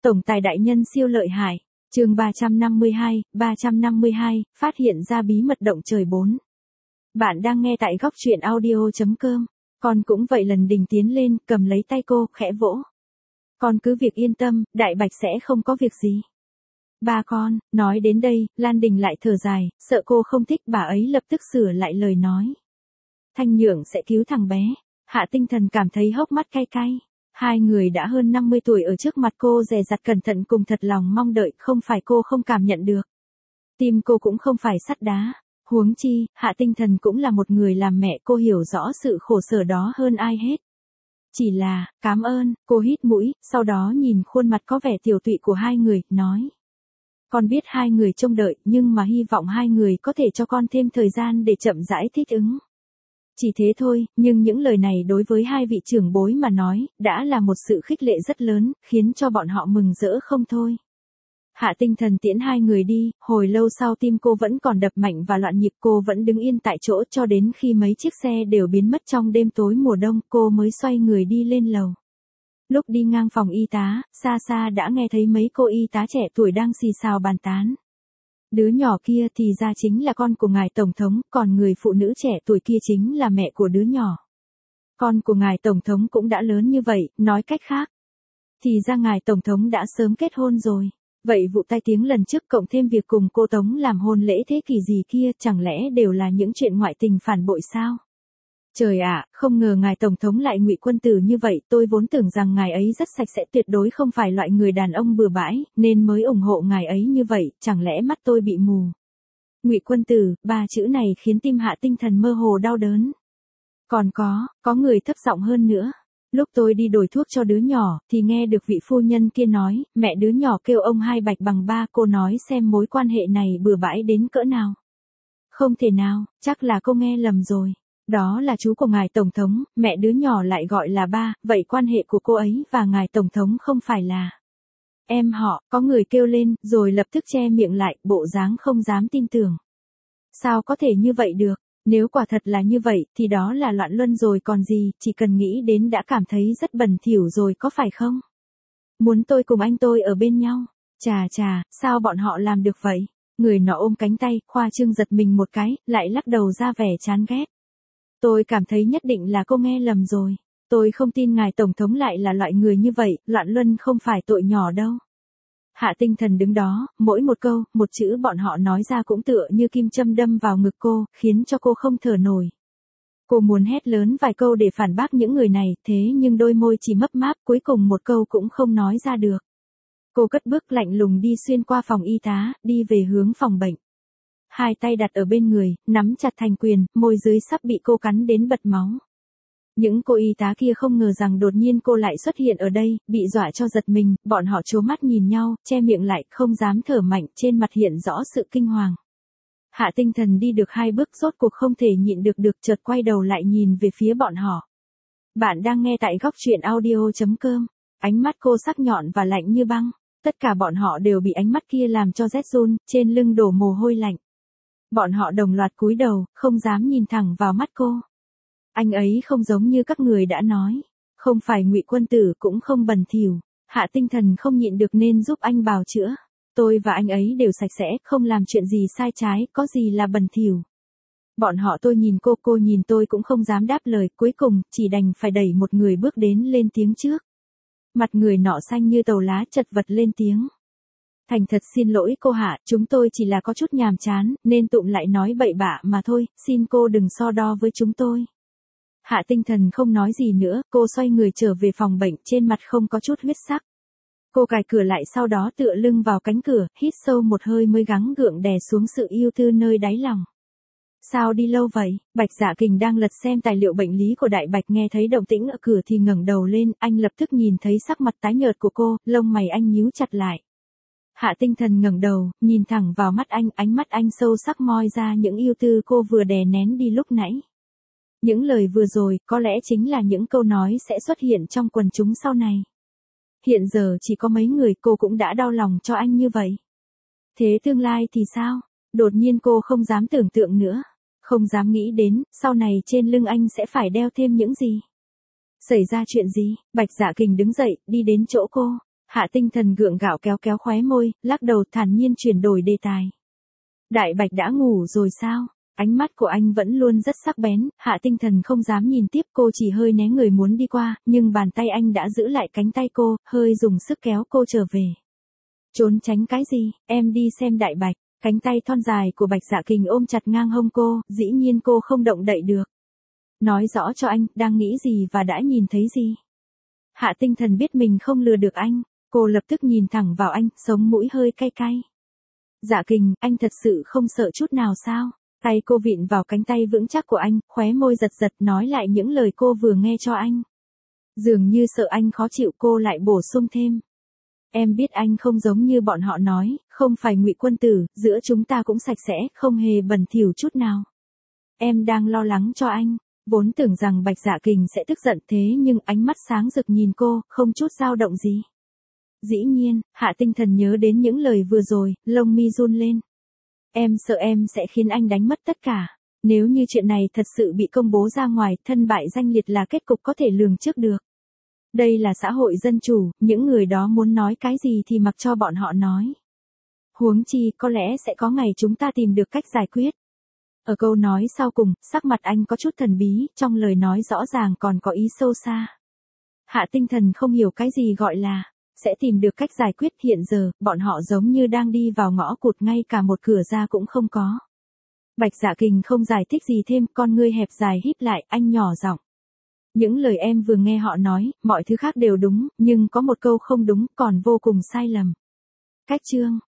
Tổng tài đại nhân siêu lợi hại. Chương 352, phát hiện ra bí mật động trời 4. Bạn đang nghe tại góc truyện audio.com. Con cũng vậy, lần Đình tiến lên, cầm lấy tay cô, khẽ vỗ. Con cứ việc yên tâm, Đại Bạch sẽ không có việc gì. Ba con, nói đến đây, Lan Đình lại thở dài, sợ cô không thích, bà ấy lập tức sửa lại lời nói. Thanh Nhượng sẽ cứu thằng bé. Hạ Tinh Thần cảm thấy hốc mắt cay cay. Hai người đã hơn 50 tuổi ở trước mặt cô dè dặt cẩn thận cùng thật lòng mong đợi, không phải cô không cảm nhận được. Tim cô cũng không phải sắt đá. Huống chi, Hạ Tinh Thần cũng là một người làm mẹ, cô hiểu rõ sự khổ sở đó hơn ai hết. Chỉ là, cảm ơn, cô hít mũi, sau đó nhìn khuôn mặt có vẻ tiểu tụy của hai người, nói. Con biết hai người trông đợi, nhưng mà hy vọng hai người có thể cho con thêm thời gian để chậm rãi thích ứng. Chỉ thế thôi, nhưng những lời này đối với hai vị trưởng bối mà nói, đã là một sự khích lệ rất lớn, khiến cho bọn họ mừng rỡ không thôi. Hạ Tinh Thần tiễn hai người đi, hồi lâu sau tim cô vẫn còn đập mạnh và loạn nhịp, cô vẫn đứng yên tại chỗ cho đến khi mấy chiếc xe đều biến mất trong đêm tối mùa đông, cô mới xoay người đi lên lầu. Lúc đi ngang phòng y tá, xa xa đã nghe thấy mấy cô y tá trẻ tuổi đang xì xào bàn tán. Đứa nhỏ kia thì ra chính là con của ngài Tổng thống, còn người phụ nữ trẻ tuổi kia chính là mẹ của đứa nhỏ. Con của ngài Tổng thống cũng đã lớn như vậy, nói cách khác. Thì ra ngài Tổng thống đã sớm kết hôn rồi. Vậy vụ tai tiếng lần trước cộng thêm việc cùng cô Tống làm hôn lễ thế kỷ gì kia, chẳng lẽ đều là những chuyện ngoại tình phản bội sao? Trời ạ, không ngờ ngài Tổng thống lại Ngụy Quân Tử như vậy, tôi vốn tưởng rằng ngài ấy rất sạch sẽ, tuyệt đối không phải loại người đàn ông bừa bãi, nên mới ủng hộ ngài ấy như vậy, chẳng lẽ mắt tôi bị mù. Ngụy Quân Tử, ba chữ này khiến tim Hạ Tinh Thần mơ hồ đau đớn. Còn có người thấp giọng hơn nữa. Lúc tôi đi đổi thuốc cho đứa nhỏ, thì nghe được vị phu nhân kia nói, mẹ đứa nhỏ kêu ông Hai Bạch bằng ba, cô nói xem mối quan hệ này bừa bãi đến cỡ nào. Không thể nào, chắc là cô nghe lầm rồi. Đó là chú của ngài Tổng thống, mẹ đứa nhỏ lại gọi là ba, vậy quan hệ của cô ấy và ngài Tổng thống không phải là em họ, có người kêu lên, rồi lập tức che miệng lại, bộ dáng không dám tin tưởng. Sao có thể như vậy được? Nếu quả thật là như vậy, thì đó là loạn luân rồi còn gì, chỉ cần nghĩ đến đã cảm thấy rất bẩn thỉu rồi có phải không? Muốn tôi cùng anh tôi ở bên nhau. Chà, sao bọn họ làm được vậy? Người nọ ôm cánh tay, khoa trương giật mình một cái, lại lắc đầu ra vẻ chán ghét. Tôi cảm thấy nhất định là cô nghe lầm rồi. Tôi không tin ngài Tổng thống lại là loại người như vậy, loạn luân không phải tội nhỏ đâu. Hạ Tinh Thần đứng đó, mỗi một câu, một chữ bọn họ nói ra cũng tựa như kim châm đâm vào ngực cô, khiến cho cô không thở nổi. Cô muốn hét lớn vài câu để phản bác những người này, thế nhưng đôi môi chỉ mấp máp, cuối cùng một câu cũng không nói ra được. Cô cất bước lạnh lùng đi xuyên qua phòng y tá, đi về hướng phòng bệnh. Hai tay đặt ở bên người, nắm chặt thành quyền, môi dưới sắp bị cô cắn đến bật máu. Những cô y tá kia không ngờ rằng đột nhiên cô lại xuất hiện ở đây, bị dọa cho giật mình, bọn họ trố mắt nhìn nhau, che miệng lại, không dám thở mạnh, trên mặt hiện rõ sự kinh hoàng. Hạ Tinh Thần đi được hai bước rốt cuộc không thể nhịn được chợt quay đầu lại nhìn về phía bọn họ. Bạn đang nghe tại góc truyện audio.com, ánh mắt cô sắc nhọn và lạnh như băng, tất cả bọn họ đều bị ánh mắt kia làm cho rét run, trên lưng đổ mồ hôi lạnh. Bọn họ đồng loạt cúi đầu, không dám nhìn thẳng vào mắt cô. Anh ấy không giống như các người đã nói, không phải Ngụy Quân Tử cũng không bẩn thỉu. Hạ Tinh Thần không nhịn được nên giúp anh bào chữa. Tôi và anh ấy đều sạch sẽ, không làm chuyện gì sai trái, có gì là bẩn thỉu. Bọn họ tôi nhìn cô nhìn tôi cũng không dám đáp lời, cuối cùng chỉ đành phải đẩy một người bước đến lên tiếng trước. Mặt người nọ xanh như tàu lá, chật vật lên tiếng. Thành thật xin lỗi cô Hạ, chúng tôi chỉ là có chút nhàm chán, nên tụm lại nói bậy bạ mà thôi, xin cô đừng so đo với chúng tôi. Hạ Tinh Thần không nói gì nữa, cô xoay người trở về phòng bệnh, trên mặt không có chút huyết sắc. Cô cài cửa lại, sau đó tựa lưng vào cánh cửa, hít sâu một hơi mới gắng gượng đè xuống sự yêu tư nơi đáy lòng. Sao đi lâu vậy? Bạch Dạ Kình đang lật xem tài liệu bệnh lý của Đại Bạch, nghe thấy động tĩnh ở cửa thì ngẩng đầu lên, anh lập tức nhìn thấy sắc mặt tái nhợt của cô, lông mày anh nhíu chặt lại. Hạ Tinh Thần ngẩng đầu, nhìn thẳng vào mắt anh, ánh mắt anh sâu sắc moi ra những yêu tư cô vừa đè nén đi lúc nãy. Những lời vừa rồi, có lẽ chính là những câu nói sẽ xuất hiện trong quần chúng sau này. Hiện giờ chỉ có mấy người, cô cũng đã đau lòng cho anh như vậy. Thế tương lai thì sao? Đột nhiên cô không dám tưởng tượng nữa. Không dám nghĩ đến, sau này trên lưng anh sẽ phải đeo thêm những gì. Xảy ra chuyện gì? Bạch Dạ Kình đứng dậy, đi đến chỗ cô. Hạ Tinh Thần gượng gạo kéo kéo khóe môi, lắc đầu thản nhiên chuyển đổi đề tài. Đại Bạch đã ngủ rồi sao? Ánh mắt của anh vẫn luôn rất sắc bén, Hạ Tinh Thần không dám nhìn tiếp, cô chỉ hơi né người muốn đi qua, nhưng bàn tay anh đã giữ lại cánh tay cô, hơi dùng sức kéo cô trở về. Trốn tránh cái gì, em đi xem Đại Bạch. Cánh tay thon dài của Bạch Dạ Kình ôm chặt ngang hông cô, dĩ nhiên cô không động đậy được. Nói rõ cho anh, đang nghĩ gì và đã nhìn thấy gì. Hạ Tinh Thần biết mình không lừa được anh, cô lập tức nhìn thẳng vào anh, sống mũi hơi cay cay. Dạ Kình, anh thật sự không sợ chút nào sao? Tay cô vịn vào cánh tay vững chắc của anh, khóe môi giật giật nói lại những lời cô vừa nghe cho anh. Dường như sợ anh khó chịu, cô lại bổ sung thêm. Em biết anh không giống như bọn họ nói, không phải Ngụy Quân Tử, giữa chúng ta cũng sạch sẽ, không hề bẩn thỉu chút nào. Em đang lo lắng cho anh, vốn tưởng rằng Bạch Dạ Kình sẽ tức giận thế nhưng ánh mắt sáng rực nhìn cô, không chút dao động gì. Dĩ nhiên, Hạ Tinh Thần nhớ đến những lời vừa rồi, lông mi run lên. Em sợ em sẽ khiến anh đánh mất tất cả. Nếu như chuyện này thật sự bị công bố ra ngoài, thân bại danh liệt là kết cục có thể lường trước được. Đây là xã hội dân chủ, những người đó muốn nói cái gì thì mặc cho bọn họ nói. Huống chi, có lẽ sẽ có ngày chúng ta tìm được cách giải quyết. Ở câu nói sau cùng, sắc mặt anh có chút thần bí, trong lời nói rõ ràng còn có ý sâu xa. Hạ Tinh Thần không hiểu cái gì gọi là sẽ tìm được cách giải quyết, hiện giờ, bọn họ giống như đang đi vào ngõ cụt, ngay cả một cửa ra cũng không có. Bạch Dạ Kình không giải thích gì thêm, con ngươi hẹp dài híp lại, anh nhỏ giọng. Những lời em vừa nghe họ nói, mọi thứ khác đều đúng, nhưng có một câu không đúng, còn vô cùng sai lầm. Cách chương